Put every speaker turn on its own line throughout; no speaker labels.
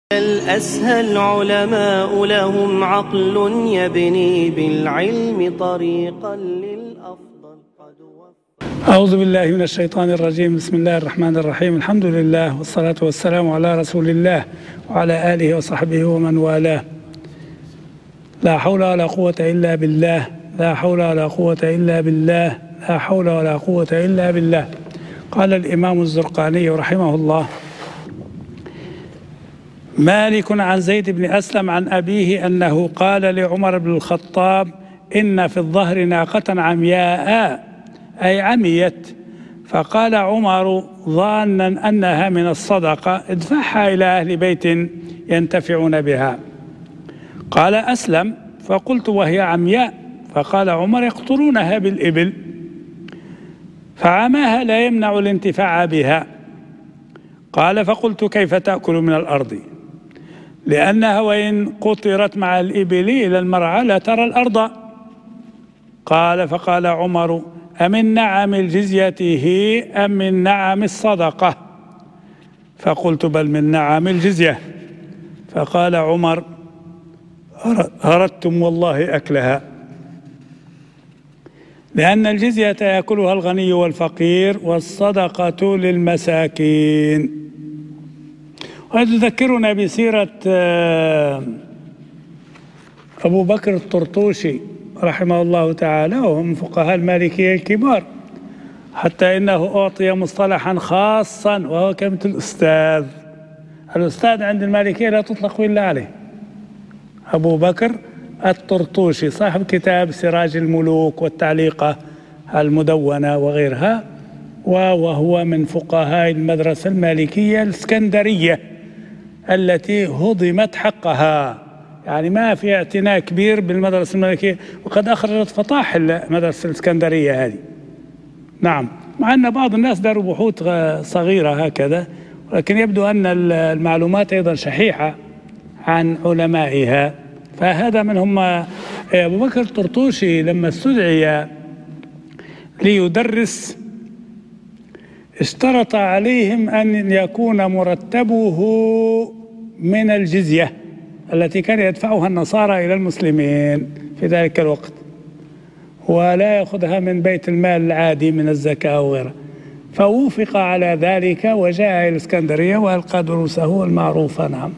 الأسهل علماء لهم عقل يبني بالعلم طريقا للأفضل
أعوذ بالله من الشيطان الرجيم. بسم الله الرحمن الرحيم. الحمد لله والصلاة والسلام على رسول الله وعلى آله وصحبه ومن والاه. لا حول ولا قوة إلا بالله، لا حول ولا قوة إلا بالله، لا حول ولا قوة إلا بالله. قال الإمام الزرقاني رحمه الله: مالك عن زيد بن أسلم عن أبيه أنه قال لعمر بن الخطاب: إن في الظهر ناقة عمياء، أي عميت. فقال عمر ظانا أنها من الصدقة: ادفعها إلى أهل بيت ينتفعون بها. قال أسلم: فقلت: وهي عمياء؟ فقال عمر: يقطرونها بالإبل، فعماها لا يمنع الانتفاع بها. قال: فقلت: كيف تأكل من الأرض؟ لأنها وإن قطرت مع الإبل إلى المرعى لا ترى الأرض. قال: فقال عمر: أمن نعم الجزية هي أم من نعم الصدقة؟ فقلت: بل من نعم الجزية. فقال عمر: أردتم والله أكلها، لأن الجزية يأكلها الغني والفقير، والصدقة للمساكين. وتذكرنا بسيرة أبو بكر الطرطوشي رحمه الله تعالى، وهو من فقهاء المالكية الكبار، حتى إنه أعطي مصطلحا خاصا وهو كلمة الأستاذ. الأستاذ عند المالكية لا تطلق إلا عليه. أبو بكر الطرطوشي صاحب كتاب سراج الملوك والتعليقة المدونة وغيرها، وهو من فقهاء المدرسة المالكية الإسكندرية التي هضمت حقها، يعني ما في اعتناء كبير بالمدرسة المالكية، وقد أخرجت فطاحل المدرسة الإسكندرية هذه. نعم، مع أن بعض الناس داروا بحوث صغيرة هكذا، ولكن يبدو أن المعلومات أيضا شحيحة عن علمائها. فهذا منهم أبو بكر الطرطوشي لما استدعي ليدرس اشترط عليهم أن يكون مرتبه من الجزية التي كان يدفعها النصارى إلى المسلمين في ذلك الوقت، ولا يأخذها من بيت المال العادي من الزكاة وغيرها. فوافق على ذلك وجاء إلى الإسكندرية وألقى دروسه المعروفة. نعم،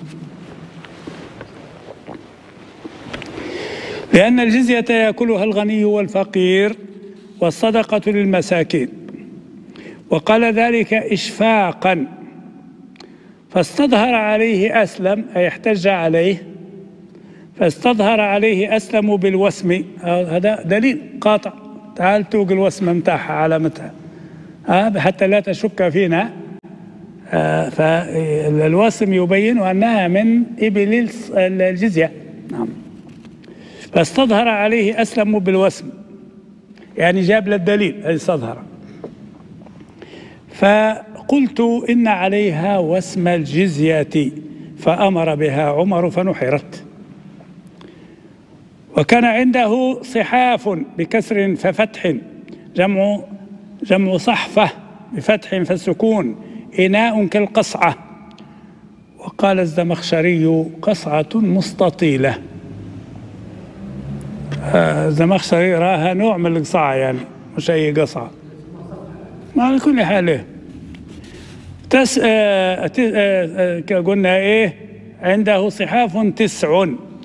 لأن الجزية يأكلها الغني والفقير، والصدقة للمساكين. وقال ذلك إشفاقا، فاستظهر عليه أسلم، أي احتج عليه، فاستظهر عليه أسلم بالوسم. هذا دليل قاطع. تعال توق الوسم متاعها علامتها حتى لا تشك فينا. فالوسم يبين أنها من إبل الجزية. نعم، فاستظهر عليه أسلم بالوسم، يعني جاب للدليل أي استظهر. فقلت: إن عليها وسم الجزية، فأمر بها عمر فنحرت. وكان عنده صحاف بكسر ففتح، جمع صحفة بفتح فالسكون، إناء كالقصعة. وقال الزمخشري: قصعة مستطيلة. الزمخشري راها نوع من القصعة، يعني مش أي قصعة. ما على كل حال قلنا إيه؟ عنده صحاف 9،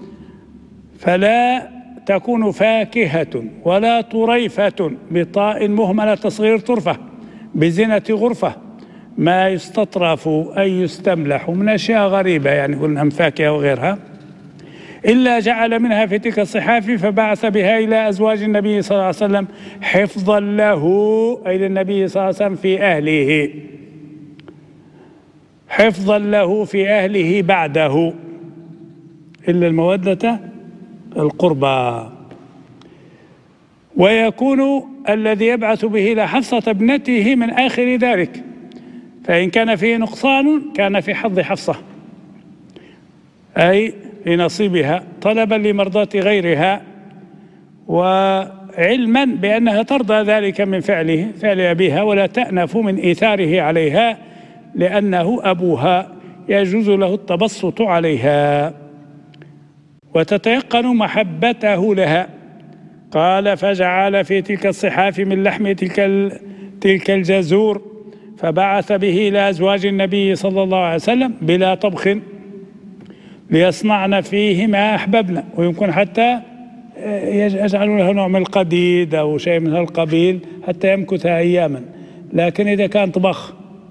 فلا تكون فاكهة ولا طريفة بطاء مهملة تصغير طرفة بزنة غرفة، ما يستطرف أي يستملح من أشياء غريبة، يعني قلنا من فاكهة وغيرها، إلا جعل منها في تلك الصحاف فبعث بها إلى أزواج النبي صلى الله عليه وسلم حفظا له، أي للنبي صلى الله عليه وسلم في أهله، حفظا له في أهله بعده، إلا المودة القربى. ويكون الذي يبعث به إلى حفصة ابنته من آخر ذلك، فإن كان فيه نقصان كان في حظ حفصة، أي لنصيبها، طلبا لمرضاة غيرها، وعلما بأنها ترضى ذلك من فعل أبيها، ولا تأنف من إيثاره عليها، لأنه أبوها، يجوز له التبسط عليها وتتيقن محبته لها. قال: فجعل في تلك الصحاف من لحم تلك الجزور فبعث به إلى أزواج النبي صلى الله عليه وسلم بلا طبخ ليصنعن فيه ما أحببنا، ويمكن حتى يجعلوا له نوع من القديد أو شيء من هالقبيل حتى يمكث أياما. لكن إذا كان طبخ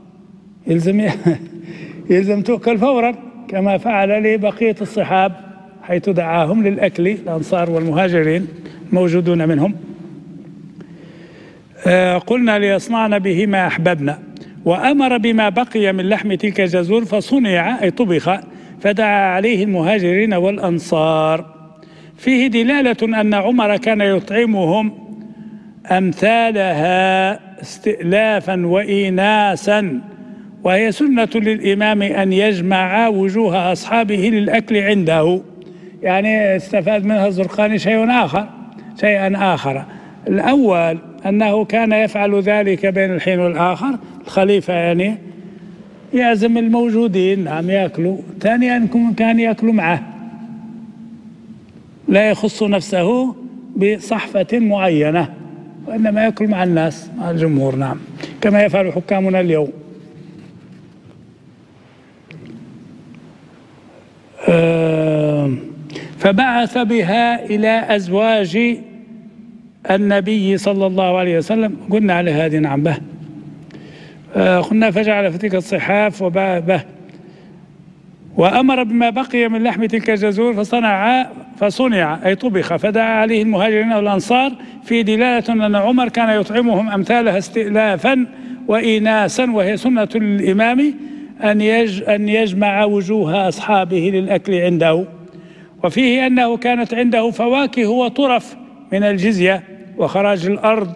يلزم تؤكل فورا، كما فعل لبقية الصحاب حيث دعاهم للأكل، الأنصار والمهاجرين موجودون منهم. قلنا: ليصنعن به ما أحببنا. وأمر بما بقي من لحم تلك الجزور فصنع أي طبخ، فدعا عليه المهاجرين والأنصار. فيه دلالة أن عمر كان يطعمهم أمثالها استئلافا وإيناسا، وهي سنة للإمام أن يجمع وجوه أصحابه للأكل عنده. يعني استفاد منها الزرقاني شيئا آخر. الأول أنه كان يفعل ذلك بين الحين والآخر، الخليفة يعني يعزم الموجودين عم يأكلوا. ثانيا كان يأكلوا معه، لا يخص نفسه بصحفة معينة، وإنما يأكل مع الناس، مع الجمهور. نعم، كما يفعل حكامنا اليوم. فبعث بها إلى أزواج النبي صلى الله عليه وسلم. قلنا على هذه. نعم به. قلنا: فجعل في تلك الصحاف وبه وأمر بما بقي من لحم تلك الجزور فصنع أي طبخ، فدعا عليه المهاجرين والأنصار. في دلالة أن عمر كان يطعمهم أمثالها استئلافا وإيناسا، وهي سنة للإمام أن يجمع وجوه أصحابه للأكل عنده. وفيه أنه كانت عنده فواكه وطرف من الجزية وخراج الأرض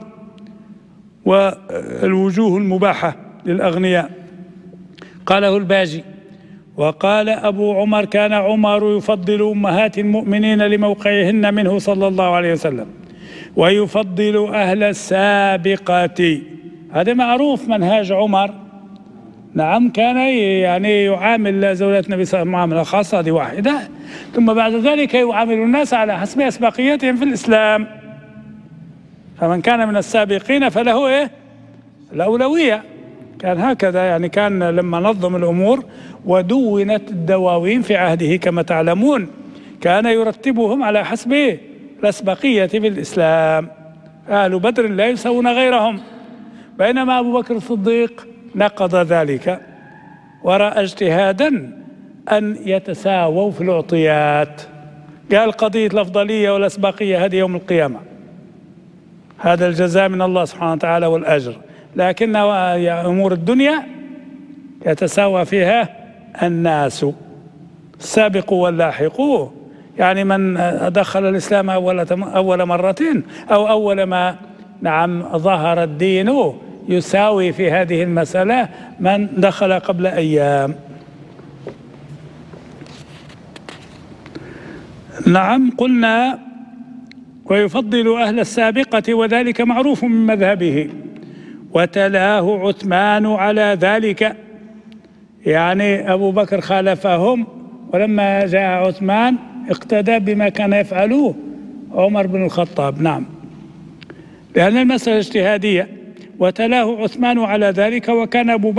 والوجوه المباحة للأغنياء. قاله الباجي. وقال أبو عمر: كان عمر يفضل أمهات المؤمنين لموقعهن منه صلى الله عليه وسلم، ويفضل أهل السابقة. هذا معروف منهاج عمر. نعم، كان يعني يعامل زوجات النبي صلى الله عليه وسلم معاملة خاصة، هذه واحدة، ثم بعد ذلك يعامل الناس على حسب أسبقيتهم في الإسلام. فمن كان من السابقين فله الأولوية. كان هكذا، يعني كان لما نظم الأمور ودونت الدواوين في عهده كما تعلمون، كان يرتبهم على حسب الأسبقية في الإسلام. أهل بدر لا يساوون غيرهم، بينما أبو بكر الصديق نقض ذلك ورأى اجتهادا أن يتساووا في العطيات. قال: قضية الأفضلية والأسبقية هذه يوم القيامة، هذا الجزاء من الله سبحانه وتعالى والأجر، لكن أمور الدنيا يتساوى فيها الناس، السابق واللاحق. يعني من دخل الإسلام أول مرة أو أول ما ظهر الدين يساوي في هذه المسألة من دخل قبل أيام. نعم، قلنا: ويفضل أهل السابقة، وذلك معروف من مذهبه. وتلاه عثمان على ذلك، يعني أبو بكر خالفهم، ولما جاء عثمان اقتدى بما كان يفعله عمر بن الخطاب. نعم، لأن المسألة اجتهادية. وتلاه عثمان على ذلك، وكان أبو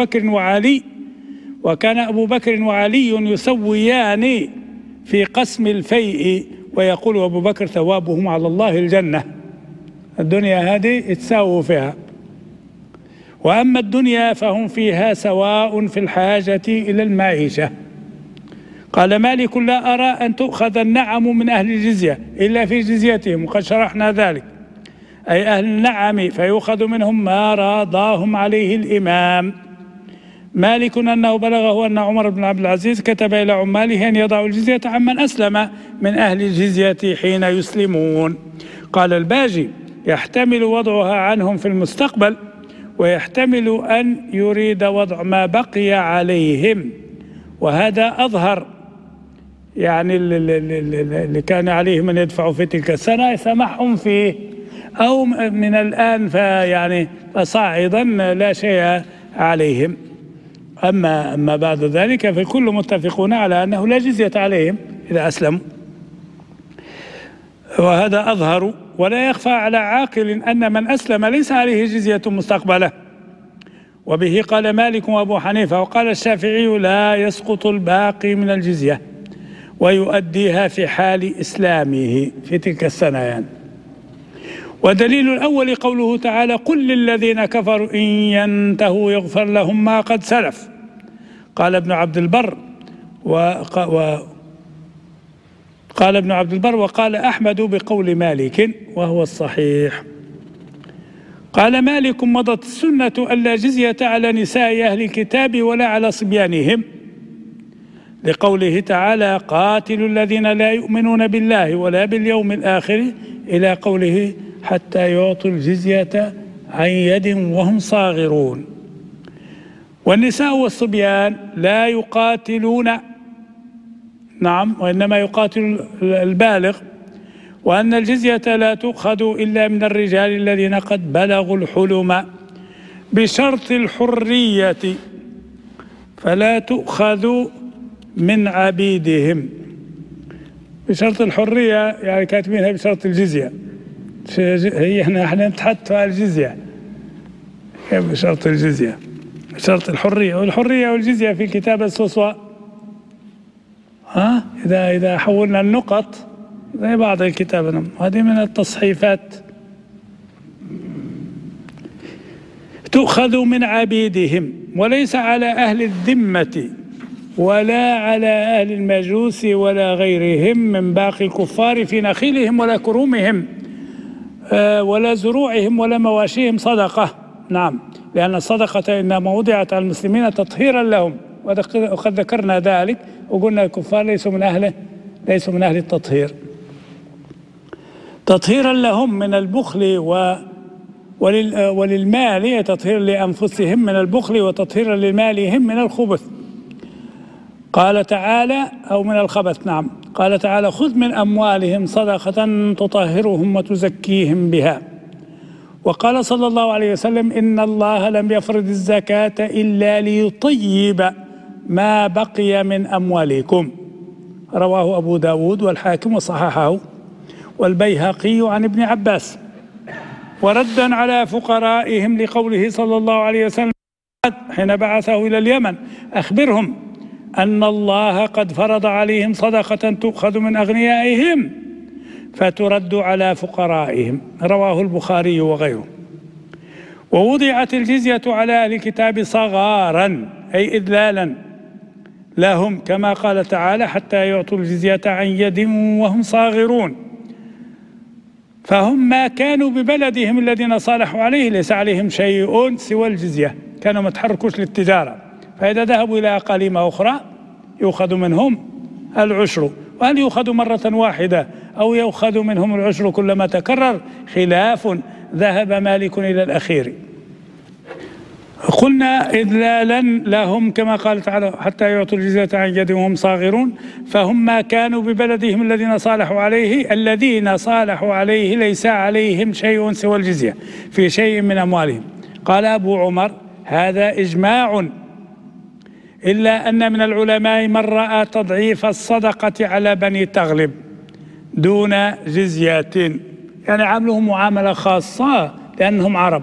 بكر وعلي يسويان في قسم الفيء، ويقول أبو بكر: ثوابهم على الله الجنة. الدنيا هذه يتساووا فيها، وأما الدنيا فهم فيها سواء في الحاجة إلى المعيشة. قال مالك: لا أرى أن تؤخذ النعم من أهل الجزية إلا في جزيتهم، وقد شرحنا ذلك، أي أهل النعم، فيؤخذ منهم ما راضاهم عليه الإمام. مالك أنه بلغه أن عمر بن عبد العزيز كتب إلى عماله أن يضعوا الجزية عمن أسلم من أهل الجزية حين يسلمون. قال الباجي: يحتمل وضعها عنهم في المستقبل، ويحتمل أن يريد وضع ما بقي عليهم، وهذا أظهر. يعني اللي كان عليهم أن يدفعوا في تلك السنة يسمحهم فيه، أو من الآن فصاعدا لا شيء عليهم. أما بعد ذلك فالكل متفقون على أنه لا جزية عليهم إذا أسلموا، وهذا أظهر. ولا يخفى على عاقل أن من أسلم ليس عليه جزية مستقبلة، وبه قال مالك وأبو حنيفة، وقال الشافعي لا يسقط الباقي من الجزية ويؤديها في حال إسلامه في تلك السنة يعني. ودليل الأول قوله تعالى قل للذين كفروا إن ينتهوا يغفر لهم ما قد سلف. قال ابن عبد البر وقال أحمد بقول مالك وهو الصحيح. قال مالك مضت السنة ألا جزية على نساء أهل الكتاب ولا على صبيانهم، لقوله تعالى قاتلوا الذين لا يؤمنون بالله ولا باليوم الآخر إلى قوله حتى يعطوا الجزية عن يد وهم صاغرون. والنساء والصبيان لا يقاتلون، نعم، وإنما يقاتل البالغ، وأن الجزية لا تؤخذ إلا من الرجال الذين قد بلغوا الحلم بشرط الحرية، فلا تؤخذ من عبيدهم. بشرط الحرية يعني كاتبينها بشرط الجزية، هي احنا نتحدث على الجزية كيف بشرط الجزية، بشرط الحرية. والحرية والجزية في الكتاب السوسوة، إذا حولنا النقط زي بعض الكتاب، هذه من التصحيفات. تؤخذ من عبيدهم، وليس على أهل الذمة ولا على أهل المجوس ولا غيرهم من باقي الكفار في نخيلهم ولا كرومهم ولا زروعهم ولا مواشيهم صدقة. نعم، لأن الصدقة إنما وضعت على المسلمين تطهيرا لهم، وقد ذكرنا ذلك وقلنا الكفار ليسوا من أهل التطهير، تطهيرا لهم من البخل وللمال، تطهيرا لأنفسهم من البخل وتطهيرا لمالهم من الخبث. قال تعالى أو من الخبث، نعم، قال تعالى خذ من أموالهم صدقة تطهرهم وتزكيهم بها. وقال صلى الله عليه وسلم إن الله لم يفرض الزكاة إلا ليطيب ما بقي من أموالكم. رواه أبو داود والحاكم وصححه والبيهقي عن ابن عباس. وردا على فقرائهم لقوله صلى الله عليه وسلم حين بعثه إلى اليمن أخبرهم أن الله قد فرض عليهم صدقة تؤخذ من أغنيائهم فترد على فقرائهم. رواه البخاري وغيره. ووضعت الجزية على أهل الكتاب صغارا أي إذلالا لهم، كما قال تعالى حتى يعطوا الجزية عن يد وهم صاغرون. فهم ما كانوا ببلدهم الذين صالحوا عليه ليس عليهم شيء سوى الجزية، كانوا ما تحركوش للتجارة، فإذا ذهبوا إلى أقاليم أخرى يؤخذ منهم العشر. وهل يؤخذ مرة واحدة أو يؤخذ منهم العشر كلما تكرر؟ خلاف، ذهب مالك إلى الأخير. قلنا إذلالا لهم كما قال تعالى حتى يعطوا الجزية عن يد وهم صاغرون. فهم ما كانوا ببلدهم الذين صالحوا عليه ليس عليهم شيء سوى الجزية في شيء من أموالهم. قال أبو عمر هذا إجماع، إلا أن من العلماء من رأى تضعيف الصدقة على بني تغلب دون جزية، يعني عاملهم معاملة خاصة لأنهم عرب،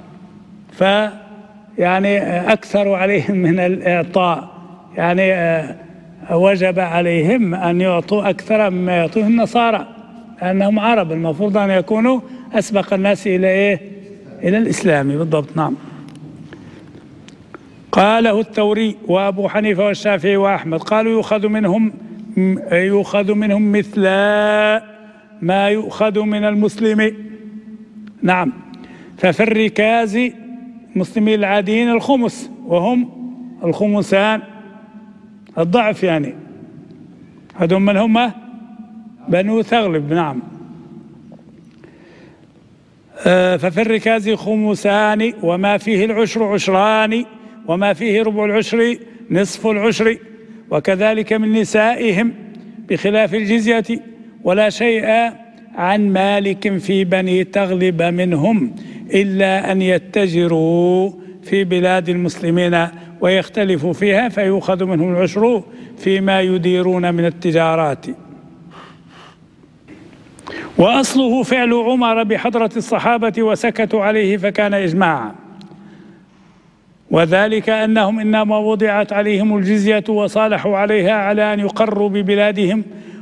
يعني أكثر عليهم من الإعطاء، يعني وجب عليهم أن يعطوا أكثر مما يعطوه النصارى لأنهم عرب، المفروض أن يكونوا أسبق الناس إلى الإسلام بالضبط. نعم. قاله الثوري وأبو حنيفة والشافعي وأحمد قالوا يؤخذ منهم مثل ما يؤخذ من المسلم. نعم. ففي الركاز المسلمين العاديين الخمس، وهم الخمسان الضعف، يعني هذول من هم بنو ثغلب. نعم. ففي الركاز خمسان وما فيه العشر عشران وما فيه ربع العشر نصف العشر، وكذلك من نسائهم بخلاف الجزية. ولا شيء عن مالك في بني تغلب منهم إلا أن يتجروا في بلاد المسلمين ويختلفوا فيها فيؤخذ منهم العشر فيما يديرون من التجارات. وأصله فعل عمر بحضرة الصحابة وسكتوا عليه فكان إجماعا، وذلك أنهم إنما وضعت عليهم الجزية وصالحوا عليها على أن يقروا ببلادهم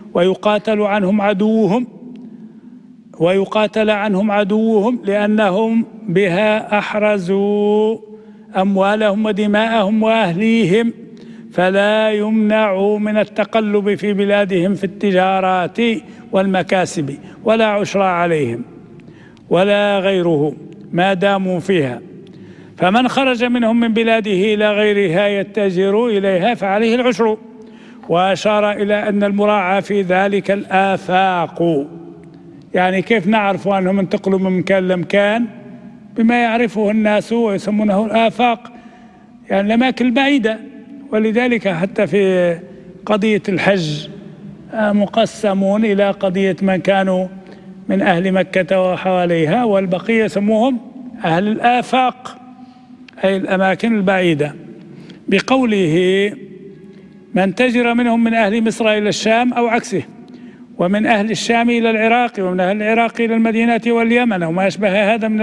ويقاتل عنهم عدوهم لأنهم بها أحرزوا أموالهم ودماءهم وأهليهم، فلا يمنعوا من التقلب في بلادهم في التجارات والمكاسب ولا عشر عليهم ولا غيره ما داموا فيها. فمن خرج منهم من بلاده إلى غيرها يتجر إليها فعليه العشر. وأشار إلى أن المراعى في ذلك الآفاق، يعني كيف نعرف أنهم انتقلوا من مكان لمكان؟ بما يعرفه الناس ويسمونه الآفاق، يعني الأماكن البعيدة. ولذلك حتى في قضية الحج مقسمون إلى قضية من كانوا من أهل مكة وحواليها، والبقية يسموهم أهل الآفاق أي الأماكن البعيدة، بقوله من تجر منهم من أهل مصر إلى الشام أو عكسه، ومن أهل الشام إلى العراق، ومن أهل العراق إلى المدينة واليمن وما أشبه هذا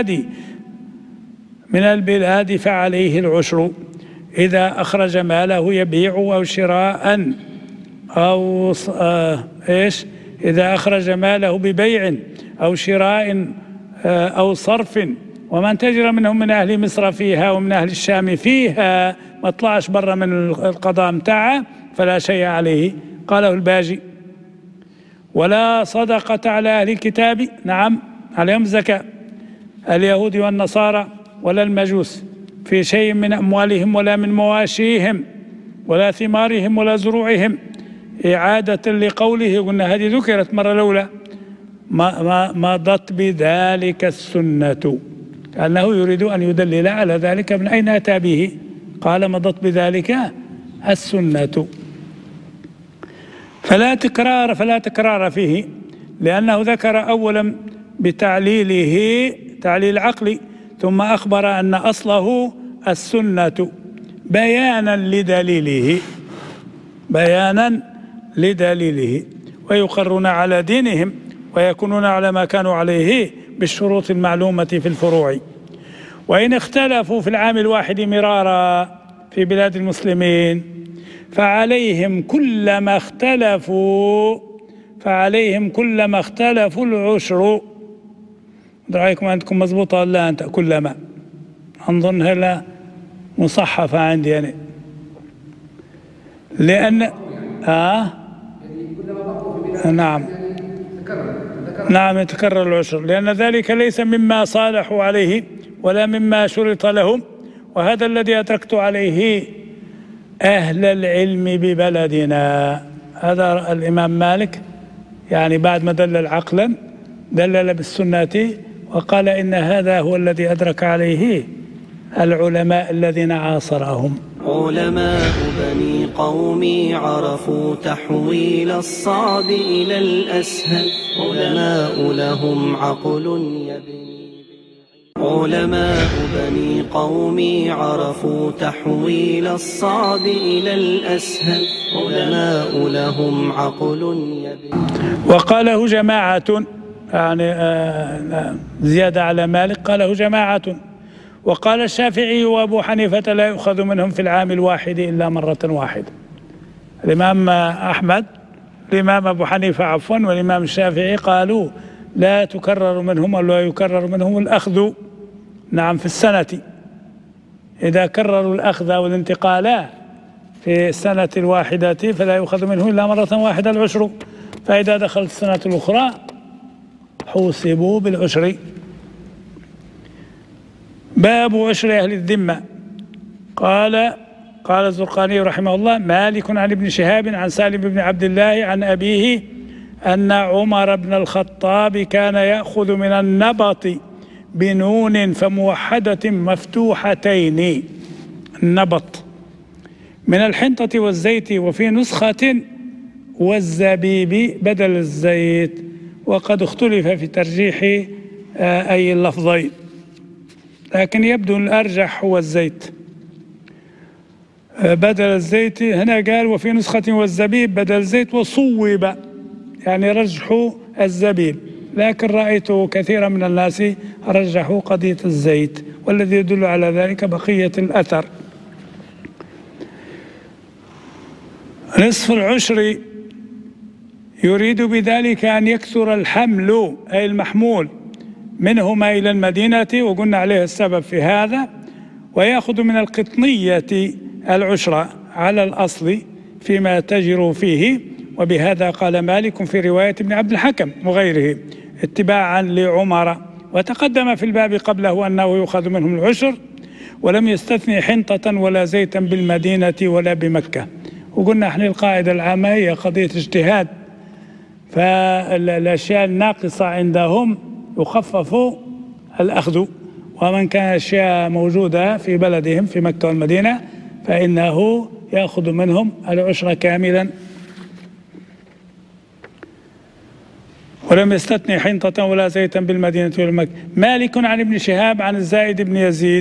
من البلاد فعليه العشر إذا أخرج ماله يبيع أو شراء أو إذا أخرج ماله ببيع أو شراء أو صرف. ومن تجر منهم من أهل مصر فيها ومن أهل الشام فيها ما طلعش برا من القضاء متاعه فلا شيء عليه. قاله الباجي. ولا صدقة على أهل الكتاب، نعم عليهم الزكاة، اليهود والنصارى ولا المجوس، في شيء من أموالهم ولا من مواشيهم ولا ثمارهم ولا زروعهم، إعادة لقوله، قلنا هذه ذكرت مرة الأولى، مضت بذلك السنة، كأنه يريد أن يدلل على ذلك من أين أتى به. قال مضت بذلك السنة. فلا تكرار فيه، لأنه ذكر أولا بتعليله تعليل عقلي، ثم أخبر أن أصله السنة بيانا لدليله، ويقرون على دينهم ويكونون على ما كانوا عليه بالشروط المعلومة في الفروع. وإن اختلفوا في العام الواحد مرارا في بلاد المسلمين فعليهم كلما اختلفوا العشر. رأيكم عندكم مضبوطة ولا أنت؟ كلما أنظن هلا مصحفة عندي أنا، لأن نعم يتكرر العشر، لأن ذلك ليس مما صالحوا عليه ولا مما شرط لهم، وهذا الذي أدركت عليه أهل العلم ببلدنا. هذا الإمام مالك يعني بعد ما دلل عقلا دلل بالسنة، وقال إن هذا هو الذي أدرك عليه العلماء الذين عاصرهم.
علماء بني قومي عرفوا تحويل الصعب إلى الأسهل، علماء لهم عقل يبني. علماء بني قومي عرفوا تحويل الصعب إلى الأسهل، علماء لهم عقل يبني.
وقاله جماعة، يعني زيادة على مالك، قاله جماعة. وقال الشافعي وأبو حنيفة لا يؤخذ منهم في العام الواحد إلا مرة واحدة. الإمام أحمد، الإمام أبو حنيفة عفوا، والإمام الشافعي قالوا لا تكرر منهم ولا يكرر منهم الأخذ، نعم في السنة، إذا كرروا الأخذ والانتقال في السنة الواحدة فلا يؤخذ منه إلا مرة واحدة العشر، فإذا دخلت السنة الأخرى حوسبوا بالعشر. باب عشر أهل الذمة. قال الزرقاني رحمه الله: مالك عن ابن شهاب عن سالم بن عبد الله عن أبيه أن عمر بن الخطاب كان يأخذ من النبط بنون فموحدة مفتوحتين، النبط، من الحنطة والزيت، وفي نسخة والزبيب بدل الزيت، وقد اختلف في ترجيح أي اللفظين، لكن يبدو الأرجح هو الزيت. بدل الزيت، هنا قال وفي نسخة والزبيب بدل الزيت وصوب، يعني رجحوا الزبيب، لكن رأيت كثيرا من الناس رجحوا قضية الزيت، والذي يدل على ذلك بقية الأثر. نصف العشر يريد بذلك أن يكثر الحمل أي المحمول منهما إلى المدينة، وقلنا عليه السبب في هذا، ويأخذ من القطنية العشر على الأصل فيما تجر فيه. وبهذا قال مالك في رواية ابن عبد الحكم وغيره اتباعا لعمر. وتقدم في الباب قبله أنه يؤخذ منهم العشر، ولم يستثني حنطة ولا زيتا بالمدينة ولا بمكة. وقلنا احنا القاعدة العامة هي قضية اجتهاد، فالأشياء الناقصة عندهم يخفف الأخذ، ومن كان أشياء موجودة في بلدهم في مكة والمدينة فإنه يأخذ منهم العشر كاملا. ولم يستثني حنطة ولا زيتا بالمدينة ولا مكة. مالك عن ابن شهاب عن الزائد بن يزيد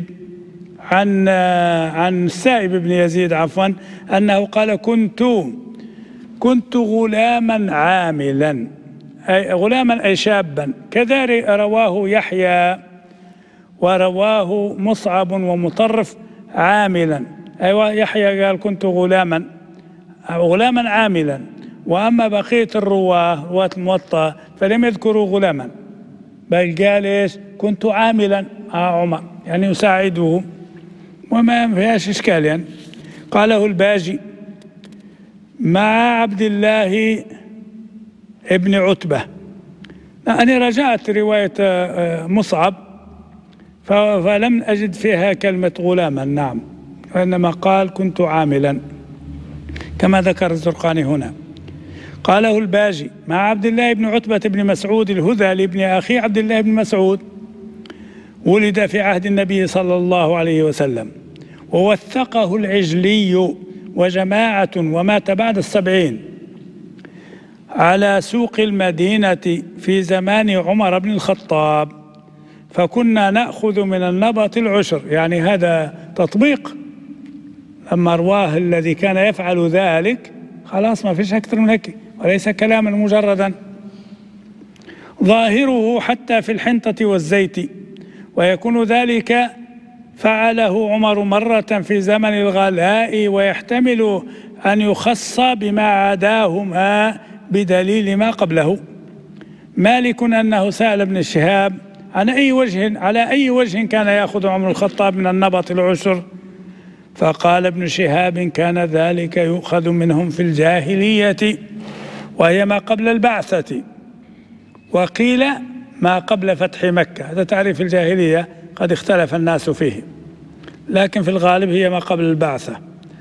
عن السائب بن يزيد عفوا أنه قال كنت غلاما عاملا، أي غلاما أي شابا. كذا رواه يحيى ورواه مصعب ومطرف عاملا. أيوة يحيى قال كنت غلاما عاملا، وأما بقية رواة الموطأ فلم يذكروا غلاما، بل قال إيش كنت عاملا عمر، يعني يساعده، وما فيهاش إشكال يعني. قاله الباجي مع عبد الله ابن عتبة. أنا رجعت رواية مصعب فلم أجد فيها كلمة غلاما، نعم، وإنما قال كنت عاملا كما ذكر الزرقاني هنا. قاله الباجي مع عبد الله بن عتبة بن مسعود الهذلي ابن أخي عبد الله بن مسعود، ولد في عهد النبي صلى الله عليه وسلم، ووثقه العجلي وجماعة، ومات بعد 70 على سوق المدينة في زمان عمر بن الخطاب، فكنا نأخذ من النبط العشر. يعني هذا تطبيق، لما رواه الذي كان يفعل ذلك خلاص ما فيش أكثر من هيك، وليس كلاما مجردا. ظاهره حتى في الحنطة والزيت، ويكون ذلك فعله عمر مرة في زمن الغلاء، ويحتمل أن يخص بما عداهما بدليل ما قبله. مالك أنه سأل ابن شهاب على أي وجه كان يأخذ عمر الخطاب من النبط العشر، فقال ابن شهاب كان ذلك يؤخذ منهم في الجاهلية، وهي ما قبل البعثة، وقيل ما قبل فتح مكة. هذا تعريف الجاهلية قد اختلف الناس فيه، لكن في الغالب هي ما قبل البعثة.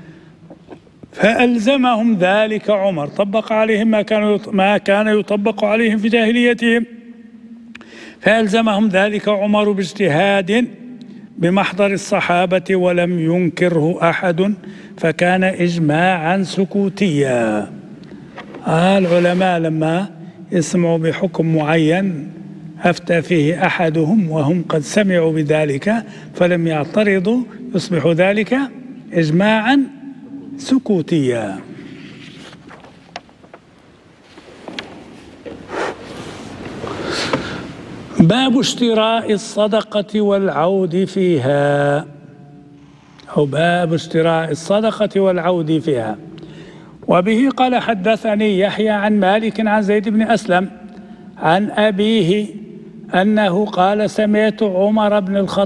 فألزمهم ذلك عمر، طبق عليهم ما كان يطبق عليهم في جاهليتهم، فألزمهم ذلك عمر باجتهاد بمحضر الصحابة ولم ينكره أحد، فكان إجماعا سكوتيا. العلماء لما يسمعوا بحكم معين أفتى فيه أحدهم وهم قد سمعوا بذلك فلم يعترضوا، يصبح ذلك إجماعا سكوتيا. باب اشتراء الصدقة والعود فيها، أو باب اشتراء الصدقة والعود فيها. وبه قال حدثني يحيى عن مالك عن زيد بن أسلم عن أبيه أنه قال سمعت عمر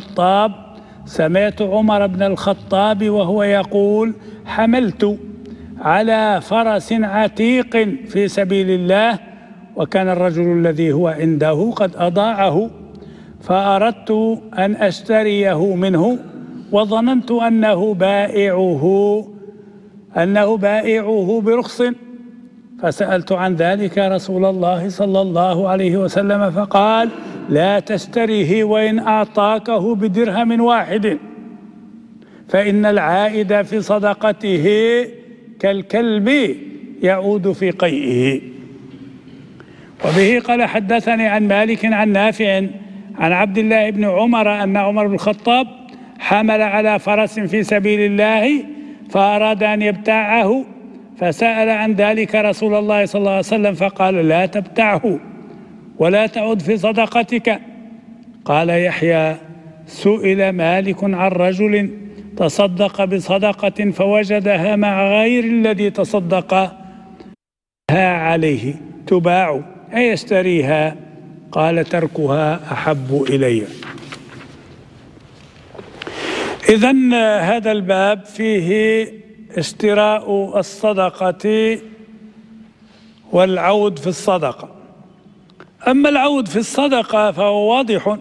بن الخطاب وهو يقول حملت على فرس عتيق في سبيل الله، وكان الرجل الذي هو عنده قد أضاعه، فأردت أن أشتريه منه، وظننت أنه بائعه برخص، فسألت عن ذلك رسول الله صلى الله عليه وسلم فقال لا تشتريه وإن أعطاكه بدرهم واحد، فإن العائد في صدقته كالكلب يعود في قيئه. وبه قال حدثني عن مالك عن نافع عن عبد الله بن عمر أن عمر بن الخطاب حمل على فرس في سبيل الله فأراد أن يبتاعه، فسأل عن ذلك رسول الله صلى الله عليه وسلم فقال: لا تبتعه ولا تعد في صدقتك. قال يحيى: سئل مالك عن رجل تصدق بصدقة فوجدها مع غير الذي تصدق عليه تباع أيشتريها؟ قال: تركها أحب إلي. إذن هذا الباب فيه اشتراء الصدقة والعود في الصدقة. أما العود في الصدقة فهو واضح،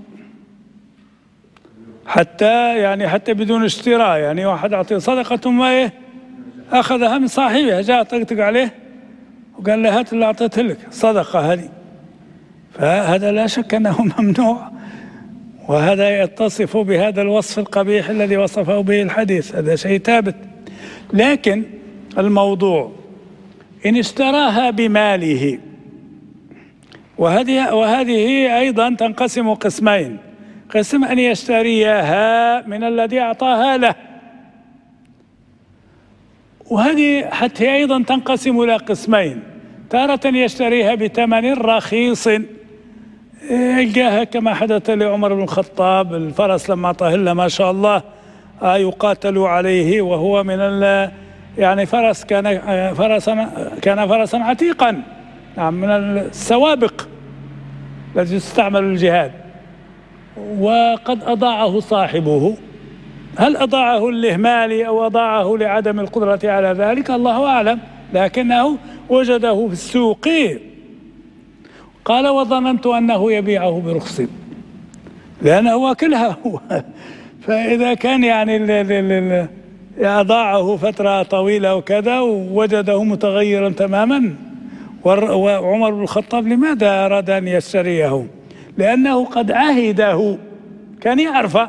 حتى بدون اشتراء، يعني واحد أعطيه صدقة ثم أخذها من صاحبها، جاء طقطق عليه وقال له: هات اللي أعطيته لك صدقة هذه. فهذا لا شك أنه ممنوع، وهذا يتصف بهذا الوصف القبيح الذي وصفه به الحديث، هذا شيء ثابت. لكن الموضوع إن اشتراها بماله، وهذه أيضا تنقسم قسمين: قسم أن يشتريها من الذي أعطاها له، وهذه حتى أيضا تنقسم إلى قسمين: تارة يشتريها بثمن رخيص، يلقاها كما حدث لعمر بن الخطاب، الفرس لما طهل ما شاء الله يقاتل عليه، وهو من يعني فرس كان فرسا عتيقا، نعم، من السوابق التي تستعمل الجهاد، وقد أضاعه صاحبه. هل أضاعه للإهمال أو أضاعه لعدم القدرة على ذلك؟ الله أعلم، لكنه وجده في السوق. قال: وظننت أنه يبيعه برخص، لأنه واكلها فإذا كان يعني أضاعه فترة طويلة وكذا ووجده متغيرا تماما. وعمر بن الخطاب لماذا أراد أن يشتريه؟ لأنه قد عهده، كان يعرف.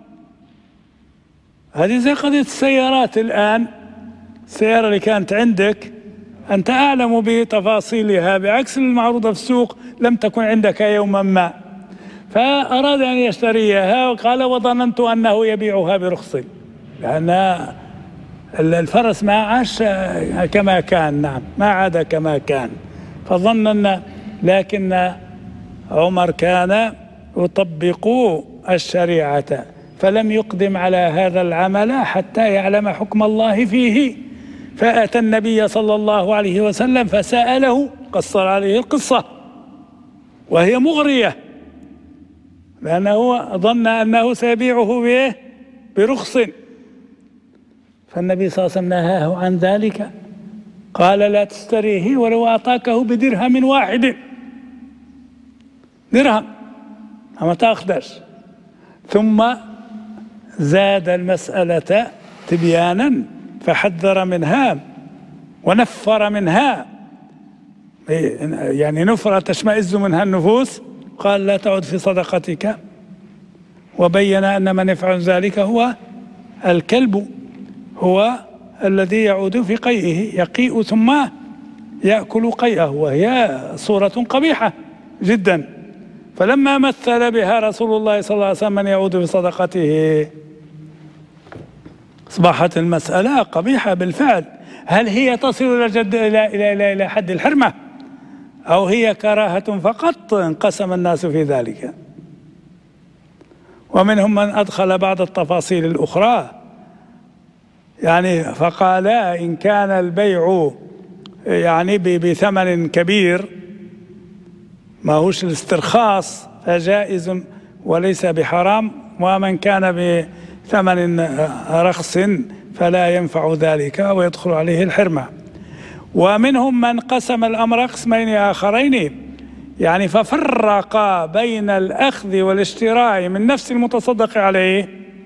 هذه زي قضية السيارات الآن، السيارة اللي كانت عندك أنت أعلم بتفاصيلها بعكس المعروضة في السوق لم تكن عندك يوما ما، فأراد أن يشتريها وقال: وظننت أنه يبيعها برخص، لأن الفرس ما عاش كما كان، نعم، ما عاد كما كان، فظن لكن عمر كان يطبق الشريعة، فلم يقدم على هذا العمل حتى يعلم حكم الله فيه. فأتى النبي صلى الله عليه وسلم فسأله، قصر عليه القصة وهي مغرية، لأنه ظن أنه سيبيعه برخص، فالنبي صلى الله عليه وسلم نهاه عن ذلك، قال: لا تشتريه ولو أعطاكه بدرهم واحد، درهم أما تأخذش. ثم زاد المسألة تبيانا فحذر منها ونفر منها، يعني نفرة تشمئز منها النفوس، قال: لا تعد في صدقتك، وبين أن من يفعل ذلك هو الكلب، هو الذي يعود في قيئه، يقيء ثم يأكل قيئه، وهي صورة قبيحة جدا. فلما مثل بها رسول الله صلى الله عليه وسلم من يعود بصدقته أصبحت المسألة قبيحة بالفعل. هل هي تصل إلى حد الحرمة أو هي كراهة فقط؟ انقسم الناس في ذلك، ومنهم من أدخل بعض التفاصيل الأخرى، يعني فقال: إن كان البيع يعني بثمن كبير ما هوش الاسترخاص فجائز وليس بحرام، ومن كان بثمن رخص فلا ينفع ذلك ويدخل عليه الحرمة. ومنهم من قسم الأمر قسمين آخرين، يعني ففرق بين الأخذ والاشتراء من نفس المتصدق عليه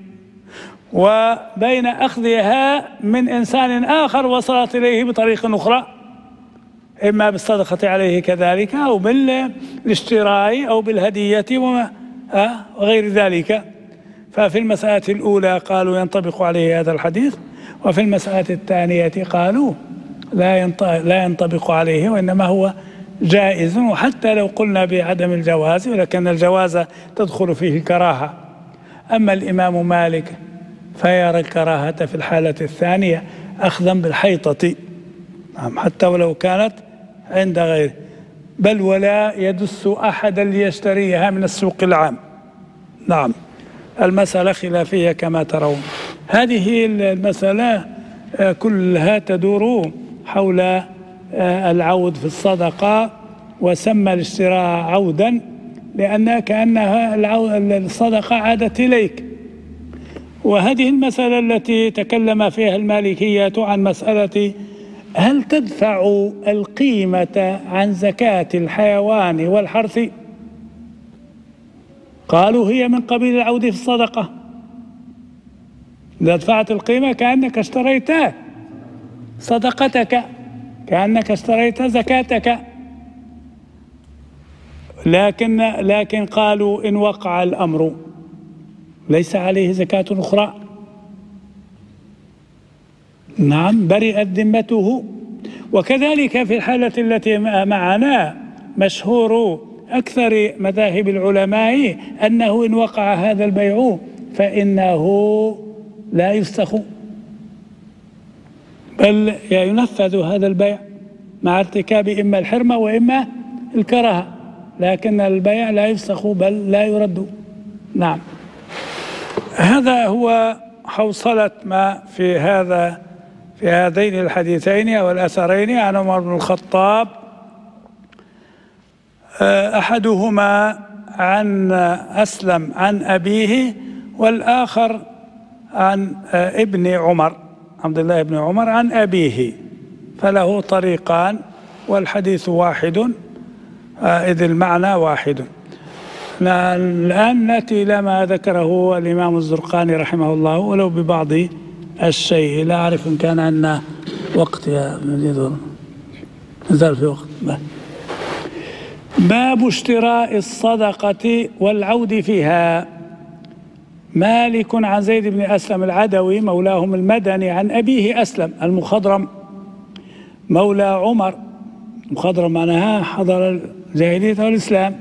وبين أخذها من إنسان آخر وصلت إليه بطريق أخرى، إما بالصدقة عليه كذلك أو بالاشتراء أو بالهدية وغير ذلك. ففي المسألة الأولى قالوا ينطبق عليه هذا الحديث، وفي المسألة الثانية قالوا لا ينطبق عليه، وإنما هو جائز، وحتى لو قلنا بعدم الجواز ولكن الجواز تدخل فيه كراهة. أما الإمام مالك فيرى الكراهة في الحالة الثانية أخذا بالحيطة، نعم، حتى ولو كانت عند غيره، بل ولا يدس أحدا ليشتريها من السوق العام. نعم، المسألة خلافية كما ترون. هذه المسألة كلها تدور حول العود في الصدقة، وسمى الاشتراء عودا لأن كأنها الصدقة عادت إليك. وهذه المسألة التي تكلم فيها المالكية عن مسألة هل تدفع القيمة عن زكاة الحيوان والحرث؟ قالوا هي من قبيل العود في الصدقة، إذا دفعت القيمة كأنك اشتريت صدقتك، كأنك اشتريت زكاتك. لكن قالوا إن وقع الأمر ليس عليه زكاة أخرى، نعم، برئت ذمته. وكذلك في الحالة التي معنا مشهور أكثر مذاهب العلماء أنه إن وقع هذا البيع فإنه لا يفسخ، بل ينفذ هذا البيع مع ارتكاب إما الحرمة وإما الكراهة، لكن البيع لا يفسخ بل لا يرد. نعم، هذا هو حوصلة ما في هذين الحديثين والأثرين عن عمر بن الخطاب، أحدهما عن أسلم عن أبيه، والآخر عن ابن عمر عبد الله بن عمر عن أبيه، فله طريقان والحديث واحد إذ المعنى واحد. الآن نأتي إلى ما ذكره الإمام الزرقاني رحمه الله ولو ببعض الشيء. لا أعرف إن كان عندنا وقت يا مدير، نزال في وقت. باب اشتراء الصدقة والعود فيها. مالك عن زيد بن أسلم العدوي مولاهم المدني عن أبيه أسلم المخضرم مولى عمر، مخضرم معناها حضر الجاهلية والإسلام،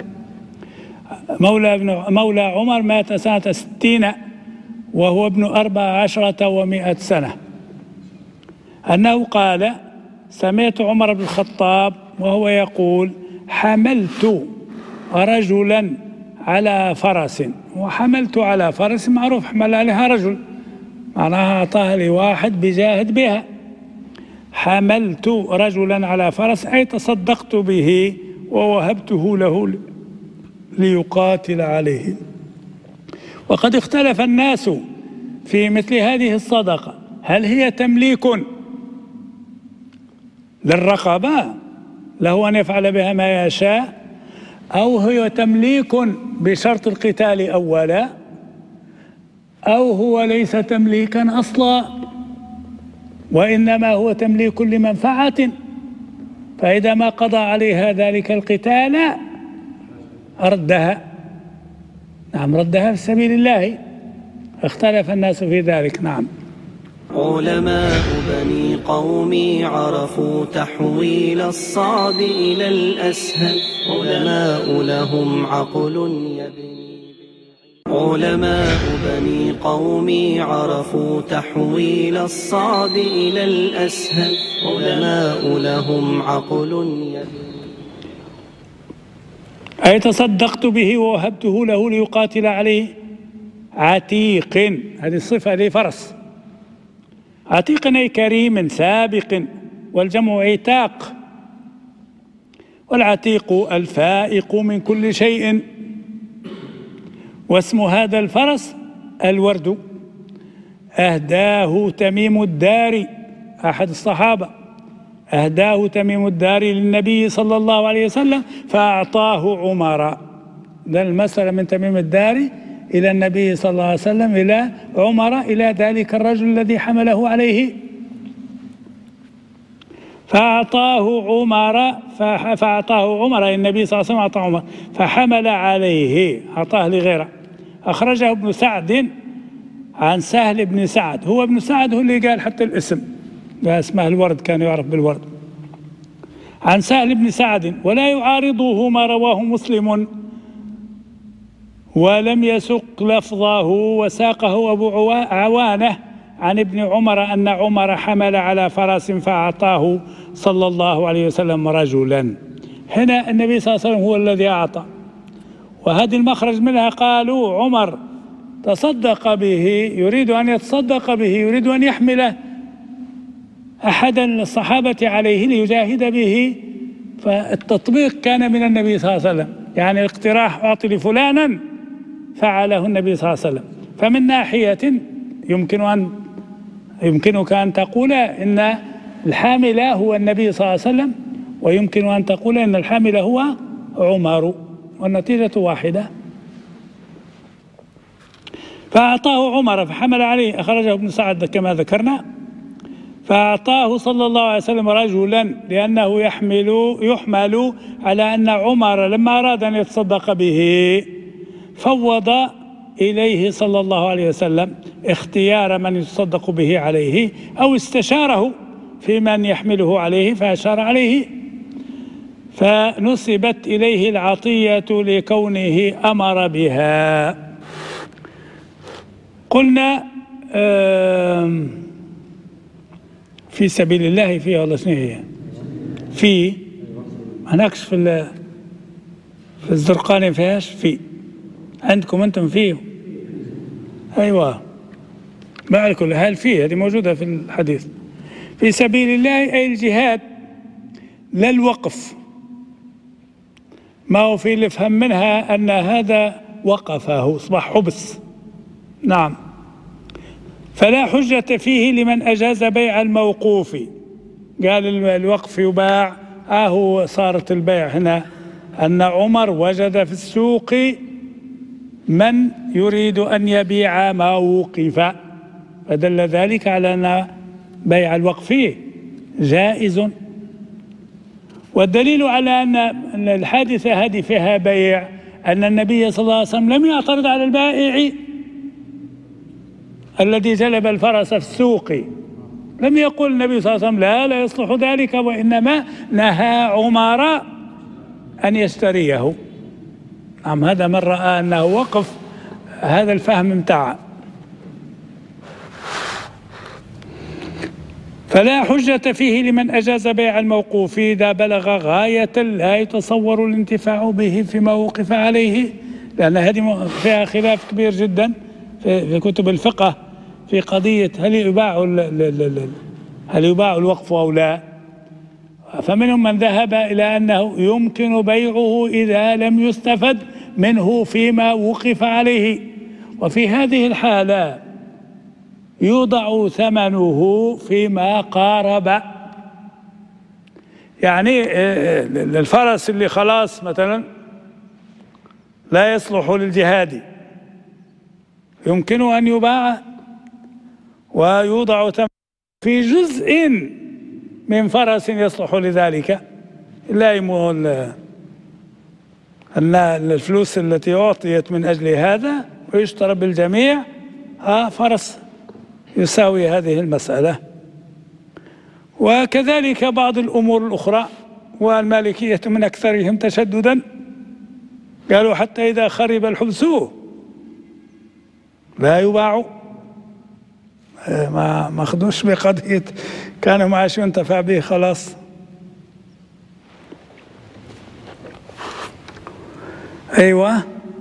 مولى عمر، مات سنة 60 وهو ابن 14 و100 سنة، أنه قال: سمعت عمر بن الخطاب وهو يقول: حملت رجلا على فرس. وحملت على فرس معروف حمل عليها رجل، معناها أعطاها لواحد بجاهد بها. حملت رجلا على فرس أي تصدقت به ووهبته له ليقاتل عليه. وقد اختلف الناس في مثل هذه الصدقة، هل هي تمليك للرقبة له أن يفعل بها ما يشاء، أو هي تمليك بشرط القتال أولا، أو هو ليس تمليكا أصلا وإنما هو تمليك لمنفعة، فإذا ما قضى عليها ذلك القتال ردها، نعم، ردها في سبيل الله. اختلف الناس في ذلك. نعم.
علماء بني قومي عرفوا تحويل الصعب إلى الأسهل، علماء لهم عقل يبني. علماء بني قومي عرفوا تحويل الصعب إلى الأسهل، علماء لهم عقل يبني.
أي تصدقت به ووهبته له ليقاتل عليه. عتيق، هذه الصفة لفرس، عتيق أي كريم سابق، والجمع عتاق، والعتيق الفائق من كل شيء. واسم هذا الفرس الورد. أهداه تميم الداري، أحد الصحابة، أهداه تميم الداري للنبي صلى الله عليه وسلم فأعطاه عمر. ده المسألة من تميم الداري إلى النبي صلى الله عليه وسلم إلى عمر، إلى ذلك الرجل الذي حمله عليه. فأعطاه عمر النبي صلى الله عليه وسلم، أعطاه عمر فحمل عليه، أعطاه لغيره. أخرجه ابن سعد عن سهل بن سعد، هو ابن سعد هو اللي قال حتى الاسم، اسمه الورد، كان يعرف بالورد. عن سهل بن سعد، ولا يعارضه ما رواه مسلم ولم يسق لفظه، وساقه أبو عوانة عن ابن عمر أن عمر حمل على فرس فأعطاه صلى الله عليه وسلم رجلا. هنا النبي صلى الله عليه وسلم هو الذي أعطى، وهذه المخرج منها قالوا عمر تصدق به، يريد أن يتصدق به، يريد أن يحمل أحد الصحابة عليه ليجاهد به، فالتطبيق كان من النبي صلى الله عليه وسلم، يعني الاقتراح أعطي لفلانا فعله النبي صلى الله عليه وسلم. فمن ناحية يمكنك أن تقول إن الحامل هو النبي صلى الله عليه وسلم، ويمكن أن تقول إن الحامل هو عمر، والنتيجة واحدة. فأعطاه عمر فحمل عليه، أخرجه ابن سعد كما ذكرنا. فأعطاه صلى الله عليه وسلم رجلا لأنه يحمل على أن عمر لما أراد أن يتصدق به فوض إليه صلى الله عليه وسلم اختيار من يتصدق به عليه، أو استشاره في من يحمله عليه فأشار عليه، فنسبت إليه العطية لكونه أمر بها. قلنا في سبيل الله فيها ولا شنو هي؟ في هناكش في الزرقاني فيهاش، في عندكم أنتم فيه؟ أيوة، مع الكل هل فيه، هذه موجودة في الحديث. في سبيل الله أي الجهاد لا الوقف، ما هو في اللي فهم منها أن هذا وقفه أصبح حبس. نعم. فلا حجة فيه لمن أجاز بيع الموقوف، قال الوقف يباع، صارت البيع هنا أن عمر وجد في السوق من يريد أن يبيع ما وقف، فدل ذلك على أن بيع الوقف جائز. والدليل على أن الحادثة هذه فيها بيع أن النبي صلى الله عليه وسلم لم يعترض على البائع الذي جلب الفرس في السوق، لم يقل النبي صلى الله عليه وسلم لا يصلح ذلك، وإنما نهى عمر أن يشتريه. نعم، هذا من رأى أنه وقف هذا الفهم امتاع. فلا حجة فيه لمن أجاز بيع الموقوف إذا بلغ غاية لا يتصور الانتفاع به فيما وقف عليه، لأن هذه فيها خلاف كبير جدا في كتب الفقه في قضية هل يباع الوقف أو لا. فمنهم من ذهب إلى أنه يمكن بيعه إذا لم يستفد منه فيما وقف عليه، وفي هذه الحالة يوضع ثمنه فيما قارب. يعني الفرس اللي خلاص مثلا لا يصلح للجهاد يمكن أن يباع ويوضع ثمنه في جزء من فرس يصلح لذلك، لا يمول أن الفلوس التي أعطيت من أجل هذا ويشترى بالجميع فرس يساوي هذه المسألة. وكذلك بعض الأمور الأخرى، والمالكية من أكثرهم تشددا قالوا حتى إذا خرب الحبس لا يباع، ما أخذوش بقضية كانوا معاش ينتفع به خلاص. أيوة.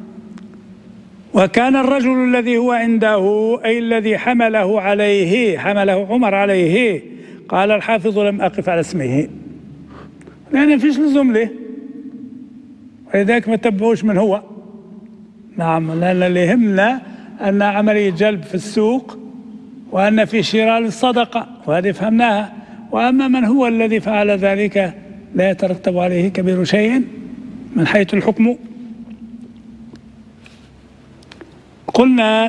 وكان الرجل الذي هو عنده أي الذي حمله عمر عليه، قال الحافظ لم أقف على اسمه لأن فيش لزوم له، ولذلك ما تبعوش من هو. نعم، لأن اللي يهمنا أن عملية جلب في السوق وأن في شراء للصدقة، وهذه فهمناها. وأما من هو الذي فعل ذلك لا يترتب عليه كبير شيء من حيث الحكم. قلنا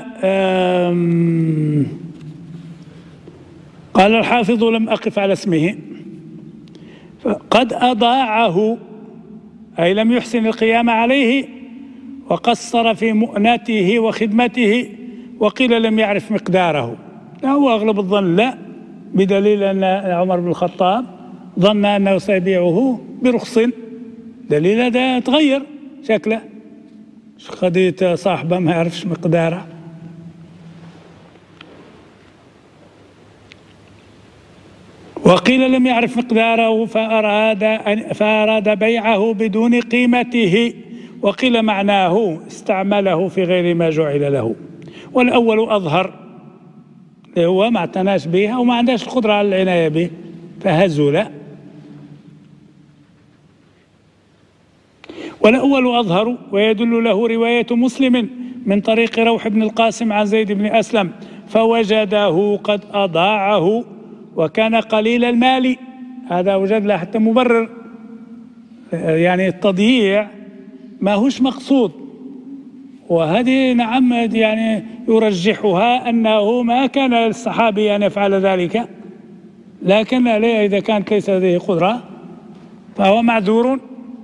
قال الحافظ لم أقف على اسمه، قد أضاعه أي لم يحسن القيام عليه وقصر في مؤنته وخدمته، وقيل لم يعرف مقداره. هو أغلب الظن لا، بدليل أن عمر بن الخطاب ظن أنه سيبيعه برخص، دليل هذا تغير شكله. مش قضية صاحبه ما يعرفش مقدارها. وقيل لم يعرف مقداره فأراد بيعه بدون قيمته، وقيل معناه استعمله في غير ما جعل له. والأول أظهر، هو ما اعتناش بها وما عندهاش القدرة على العناية به فهزل. والأول أظهر، ويدل له رواية مسلم من طريق روح بن القاسم عن زيد بن أسلم فوجده قد أضاعه وكان قليل المال. هذا وجد له حتى مبرر، يعني التضييع ما هوش مقصود، وهذه نعم يعني يرجحها أنه ما كان للصحابي أن يفعل ذلك، لكن إذا كانت ليس لديه قدرة فهو معذور.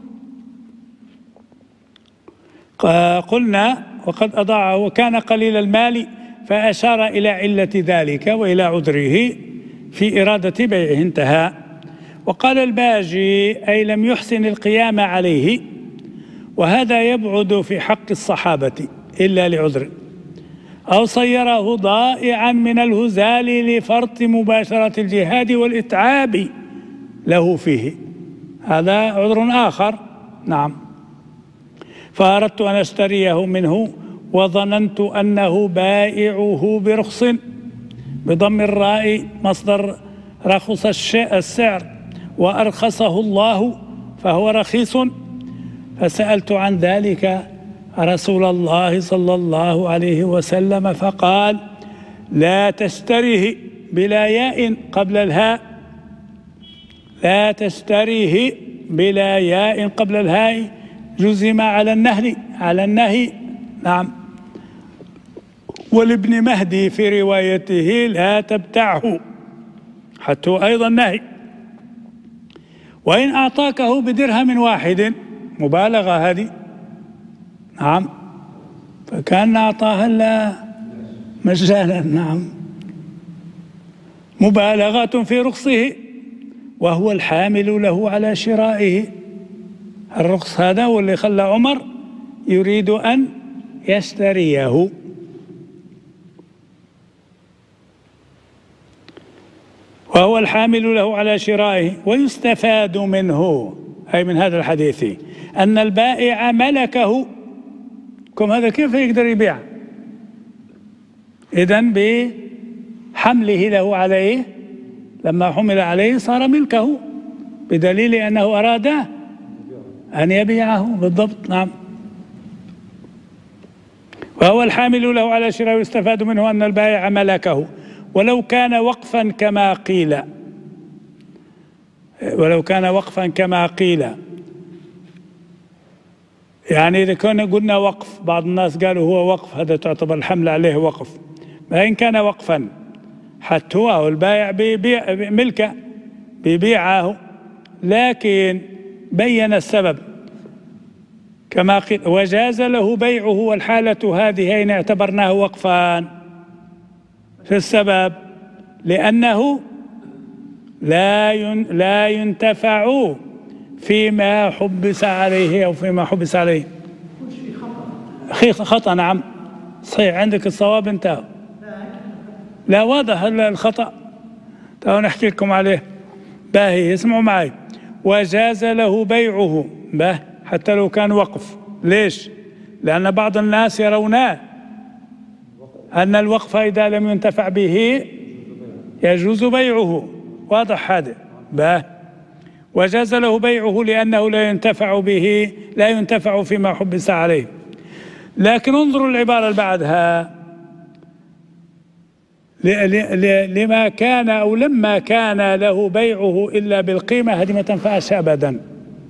قلنا وقد أضاعه وكان قليل المال، فأشار إلى علة ذلك وإلى عذره في إرادة بيعه، انتهى. وقال الباجي أي لم يحسن القيام عليه، وهذا يبعد في حق الصحابة إلا لعذر، أو صيره ضائعا من الهزال لفرط مباشرة الجهاد والإتعاب له فيه، هذا عذر آخر. نعم. فأردت أن أشتريه منه وظننت أنه بائعه برخص، بضم الراء مصدر رخص السعر، وأرخصه الله فهو رخيص. فسألت عن ذلك رسول الله صلى الله عليه وسلم فقال لا تشتريه بلا ياء قبل الهاء، لا تشتريه بلا ياء قبل الهاء، جزم على النهي. نعم. ولابن مهدي في روايته لا تبتعه، حتى أيضا نهي. وإن أعطاكه بدرهم واحد، مبالغة هذه. نعم. فكان أعطاها لا مجانا. نعم. مبالغة في رخصه، وهو الحامل له على شرائه. الرخص هذا هو اللي خلى عمر يريد أن يشتريه. وهو الحامل له على شرائه. ويستفاد منه أي من هذا الحديث أن البائع ملكه. كم هذا كيف يقدر يبيع؟ إذن بحمله له عليه، لما حمل عليه صار ملكه، بدليل أنه أراد أن يبيعه بالضبط. نعم. وهو الحامل له على شراء. ويستفاد منه أن البائع ملكه ولو كان وقفا كما قيل، ولو كان وقفا كما قيل. يعني إذا كنا قلنا وقف، بعض الناس قالوا هو وقف، هذا تعتبر الحمل عليه وقف. فإن كان وقفا حتى هو البائع بيبيع ملكه بيبيعه، لكن بين السبب كما قيل وجاز له بيعه. والحالة هذه إن اعتبرناه وقفان في السبب، لأنه لا ينتفع فيما حبس عليه أو فيما حبس عليه. خطأ. نعم صحيح، عندك الصواب انتهى. لا واضح الخطأ، تعالوا نحكي لكم عليه. باهي اسمعوا معي. وجاز له بيعه حتى لو كان وقف. ليش؟ لأن بعض الناس يرون أن الوقف إذا لم ينتفع به يجوز بيعه. واضح هذا. وجاز له بيعه لأنه لا ينتفع به، لا ينتفع فيما حبس عليه. لكن انظروا العبارة اللي بعدها، لما كان أو لما كان له بيعه إلا بالقيمة، هذه ما تنفعش أبدا.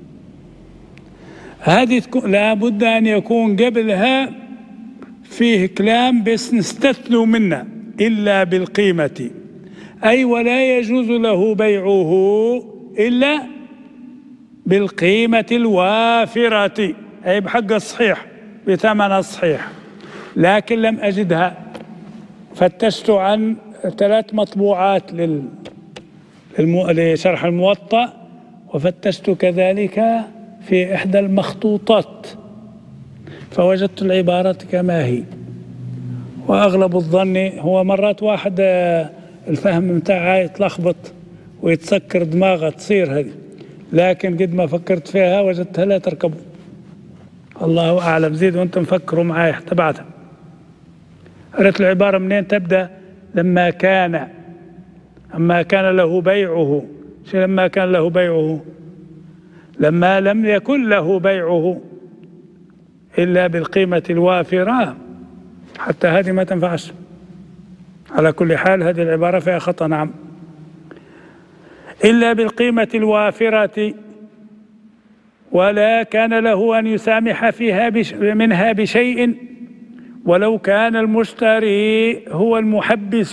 هذه لا بد أن يكون قبلها فيه كلام بس نستثنوا منه إلا بالقيمة، أي ولا يجوز له بيعه إلا بالقيمة الوافرة، أي بحق الصحيح بثمن الصحيح. لكن لم أجدها، فتشت عن 3 مطبوعات لشرح الموطأ، وفتشت كذلك في إحدى المخطوطات، فوجدت العبارة كما هي. وأغلب الظن هو مرات واحد الفهم متاعها يتلخبط ويتسكر دماغه تصير هذه، لكن قد ما فكرت فيها وجدتها لا تركب. الله أعلم. زيد وأنتم فكروا معي حتى بعدها. قرأت العبارة منين تبدأ؟ لما كان له بيعه. شو لما كان له بيعه؟ لما لم يكن له بيعه إلا بالقيمة الوافرة، حتى هذه ما تنفعش. على كل حال هذه العبارة فيها خطأ. نعم. إلا بالقيمة الوافرة، ولا كان له أن يسامح منها بشيء ولو كان المشتري هو المحبس.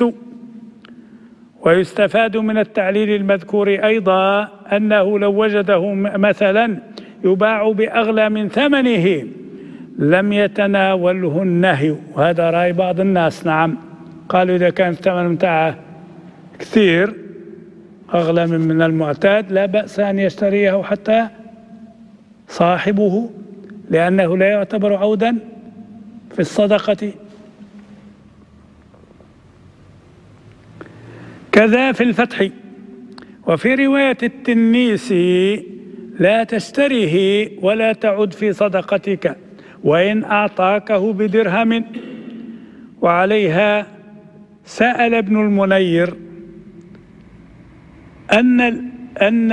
ويستفاد من التعليل المذكور أيضا أنه لو وجده مثلا يباع بأغلى من ثمنه لم يتناوله النهي. وهذا رأي بعض الناس. نعم، قالوا إذا كان الثمن متاعه كثير أغلى من المعتاد لا بأس أن يشتريه حتى صاحبه، لأنه لا يعتبر عودا في الصدقة. كذا في الفتح. وفي رواية التنيسي: لا تشتريه ولا تعد في صدقتك وإن أعطاكه بدرهم. وعليها سأل ابن المنير أن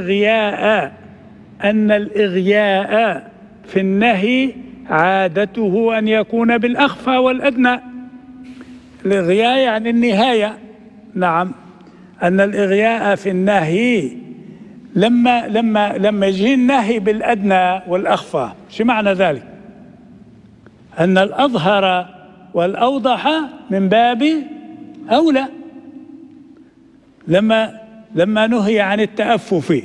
الإغياء في النهي عادته أن يكون بالأخفى والأدنى. الإغياء يعني النهاية. نعم، أن الإغياء في النهي لما يجي النهي بالأدنى والأخفى، شو معنى ذلك؟ أن الأظهر والأوضح من باب أولى. لما نهي عن التأفف،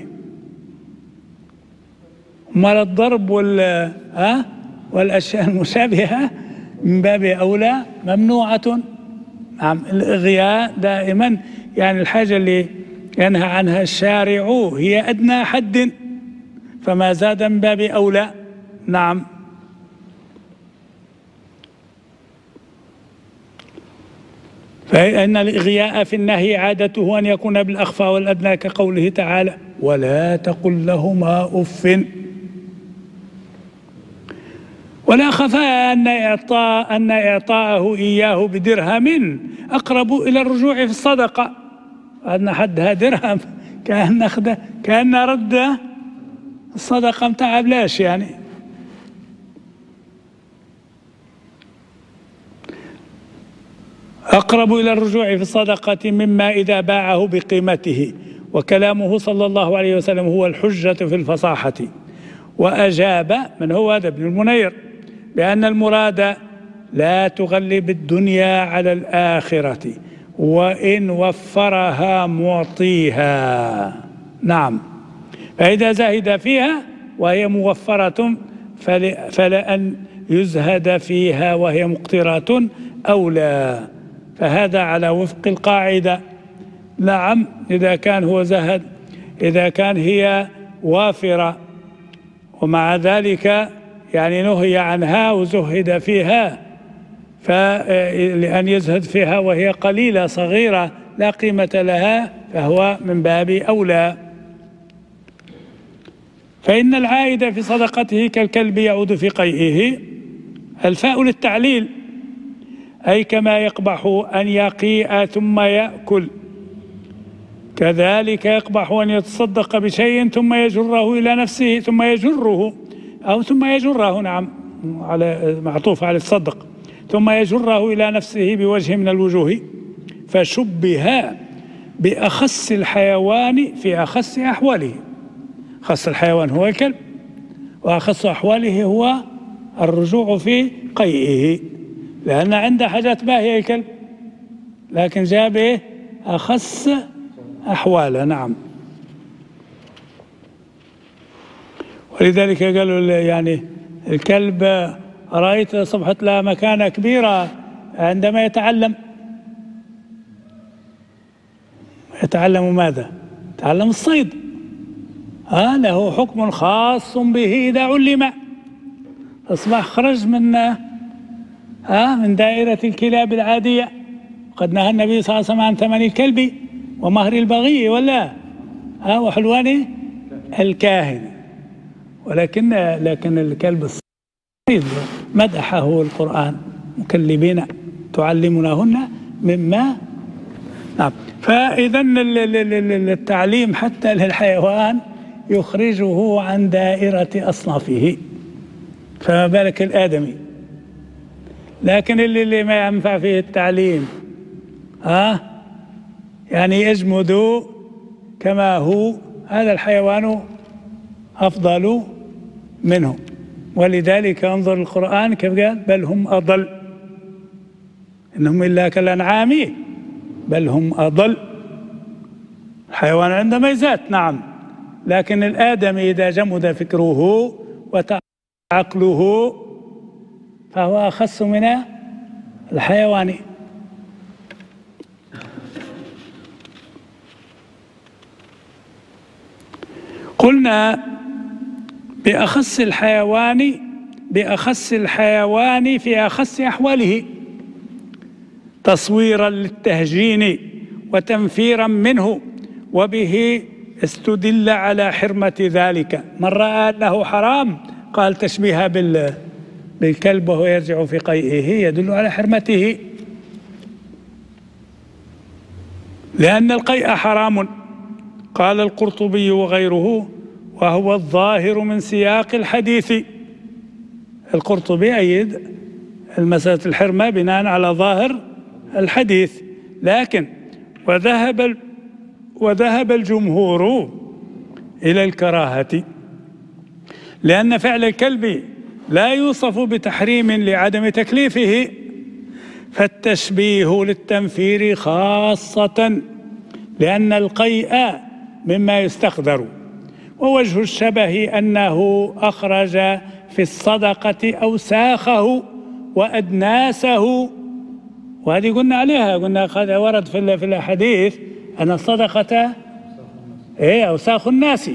مال الضرب والأشياء المشابهة من باب أولى ممنوعة. نعم، الإغياء دائما يعني الحاجة اللي ينهى عنها الشارع هي أدنى حد، فما زاد من باب أولى. نعم. فإن الإغياء في النهي عادته أن يكون بالأخفى والأدنى، كقوله تعالى: ولا تقل لهما أف. ولا خفاء أن إعطاءه إياه بدرهم أقرب إلى الرجوع في الصدقة. أن حدها درهم كأن رد الصدقة متاع بلاش يعني. أقرب إلى الرجوع في الصدقة مما إذا باعه بقيمته. وكلامه صلى الله عليه وسلم هو الحجة في الفصاحة. وأجاب من هو هذا؟ ابن المنير، بأن المراد لا تغلب الدنيا على الآخرة وإن وفرها معطيها. نعم، فإذا زهد فيها وهي موفرة فلأن يزهد فيها وهي مقترة أولى. فهذا على وفق القاعدة. نعم، إذا كان هو زهد، إذا كان هي وافرة ومع ذلك يعني نهي عنها وزهد فيها، فلأن يزهد فيها وهي قليلة صغيرة لا قيمة لها فهو من باب أولى. فإن العائد في صدقته كالكلب يعود في قيئه. الفاء للتعليل، أي كما يقبح أن يقيء ثم يأكل، كذلك يقبح أن يتصدق بشيء ثم يجره إلى نفسه ثم يجره نعم، على معطوف على الصدق، ثم يجره إلى نفسه بوجه من الوجوه. فشبه بأخص الحيوان في أخص أحواله. خص الحيوان هو الكلب، وأخص أحواله هو الرجوع في قيئه، لأن عنده حاجات ما هي الكلب، لكن جاب أخص أحواله. نعم، ولذلك قالوا يعني الكلب رأيت صبحت له مكانة كبيرة عندما يتعلم ماذا؟ يتعلم الصيد. له حكم خاص به إذا علم. أصبح خرج من دائرة الكلاب العادية. قد نهى النبي صلى الله عليه وسلم عن ثمن الكلب ومهر البغي ولا وحلوان الكاهن، لكن الكلب الصيد مدحه القرآن مكلبين تعلمونهن مما. نعم. فإذا التعليم حتى للحيوان يخرجه عن دائرة أصنافه، فما بالك الآدمي. لكن اللي ما ينفع فيه التعليم يعني يجمد كما هو، هذا الحيوان أفضل منه. ولذلك انظر القرآن كيف قال: بل هم أضل، إنهم إلا كالأنعام بل هم أضل. الحيوان عنده ميزات نعم، لكن الآدمي إذا جمد فكره وعقله فهو أخص من الحيوان. قلنا بأخص الحيوان في أخص أحواله، تصويرا للتهجين وتنفيرا منه، وبه استدل على حرمة ذلك. من رأى أنه حرام قال تشبيها بالكلب وهو يرجع في قيئه يدل على حرمته، لأن القيء حرام. قال القرطبي وغيره: وهو الظاهر من سياق الحديث. القرطبي أيد المسألة الحرمة بناء على ظاهر الحديث، لكن وذهب الجمهور إلى الكراهة، لأن فعل الكلب لا يوصف بتحريم لعدم تكليفه، فالتشبيه للتنفير خاصة، لأن القيء مما يستقدر. ووجه الشبه أنه أخرج في الصدقة أوساخه وأدناسه، وهذه قلنا عليها، قلنا قد ورد في الحديث أن الصدقة أوساخ الناس،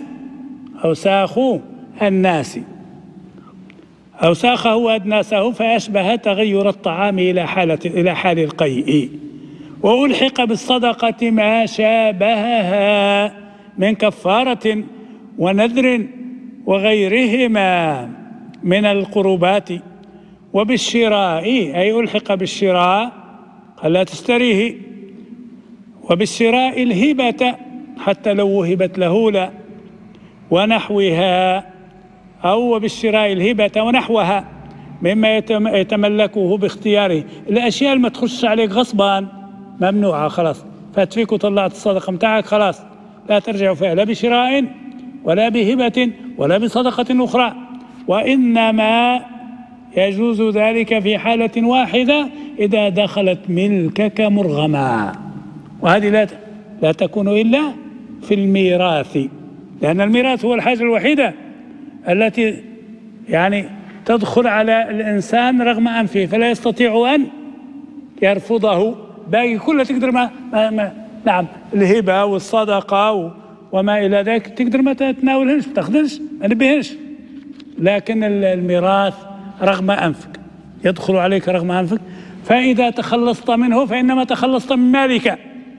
أوساخه وأدناسه، فأشبه تغير الطعام إلى حال القيء. وألحق بالصدقة ما شابهها من كفارة ونذر وغيرهما من القربات. وبالشراء أي ألحق بالشراء قال لا تشتريه، وبالشراء الهبة حتى لو وهبت له لا، ونحوها، أو وبالشراء الهبة ونحوها مما يتملكه باختياره. الأشياء اللي ما تخش عليك غصبا ممنوعة خلاص، فاتفيك وطلعت الصدقة متاعك خلاص لا ترجع فيها لا بشراء ولا بهبة ولا بصدقة أخرى، وإنما يجوز ذلك في حالة واحدة إذا دخلت ملكك مرغما، وهذه لا تكون إلا في الميراث، لأن الميراث هو الحاجة الوحيدة التي يعني تدخل على الإنسان رغم أنفه، فلا يستطيع أن يرفضه. باقي كله تقدر ما نعم الهبة والصدقة وما إلى ذلك تقدر ما تتناولهنش ما تاخذنش ما نبيهنش، لكن الميراث رغم أنفك يدخل عليك رغم أنفك، فإذا تخلصت منه فإنما تخلصت من مالك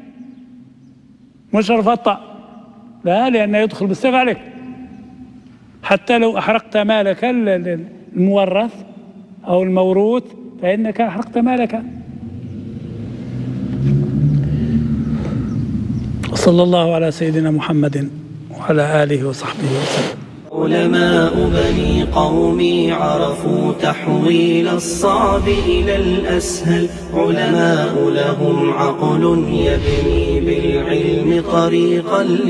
مش رفضت، لا، لأنه يدخل بالسيف عليك. حتى لو أحرقت مالك المورث أو الموروث فإنك أحرقت مالك. صلى الله على سيدنا محمد وعلى آله وصحبه وسلم.
علماء بني قومي عرفوا تحويل الصعب إلى الأسهل، علماء لهم عقل يبني بالعلم طريقا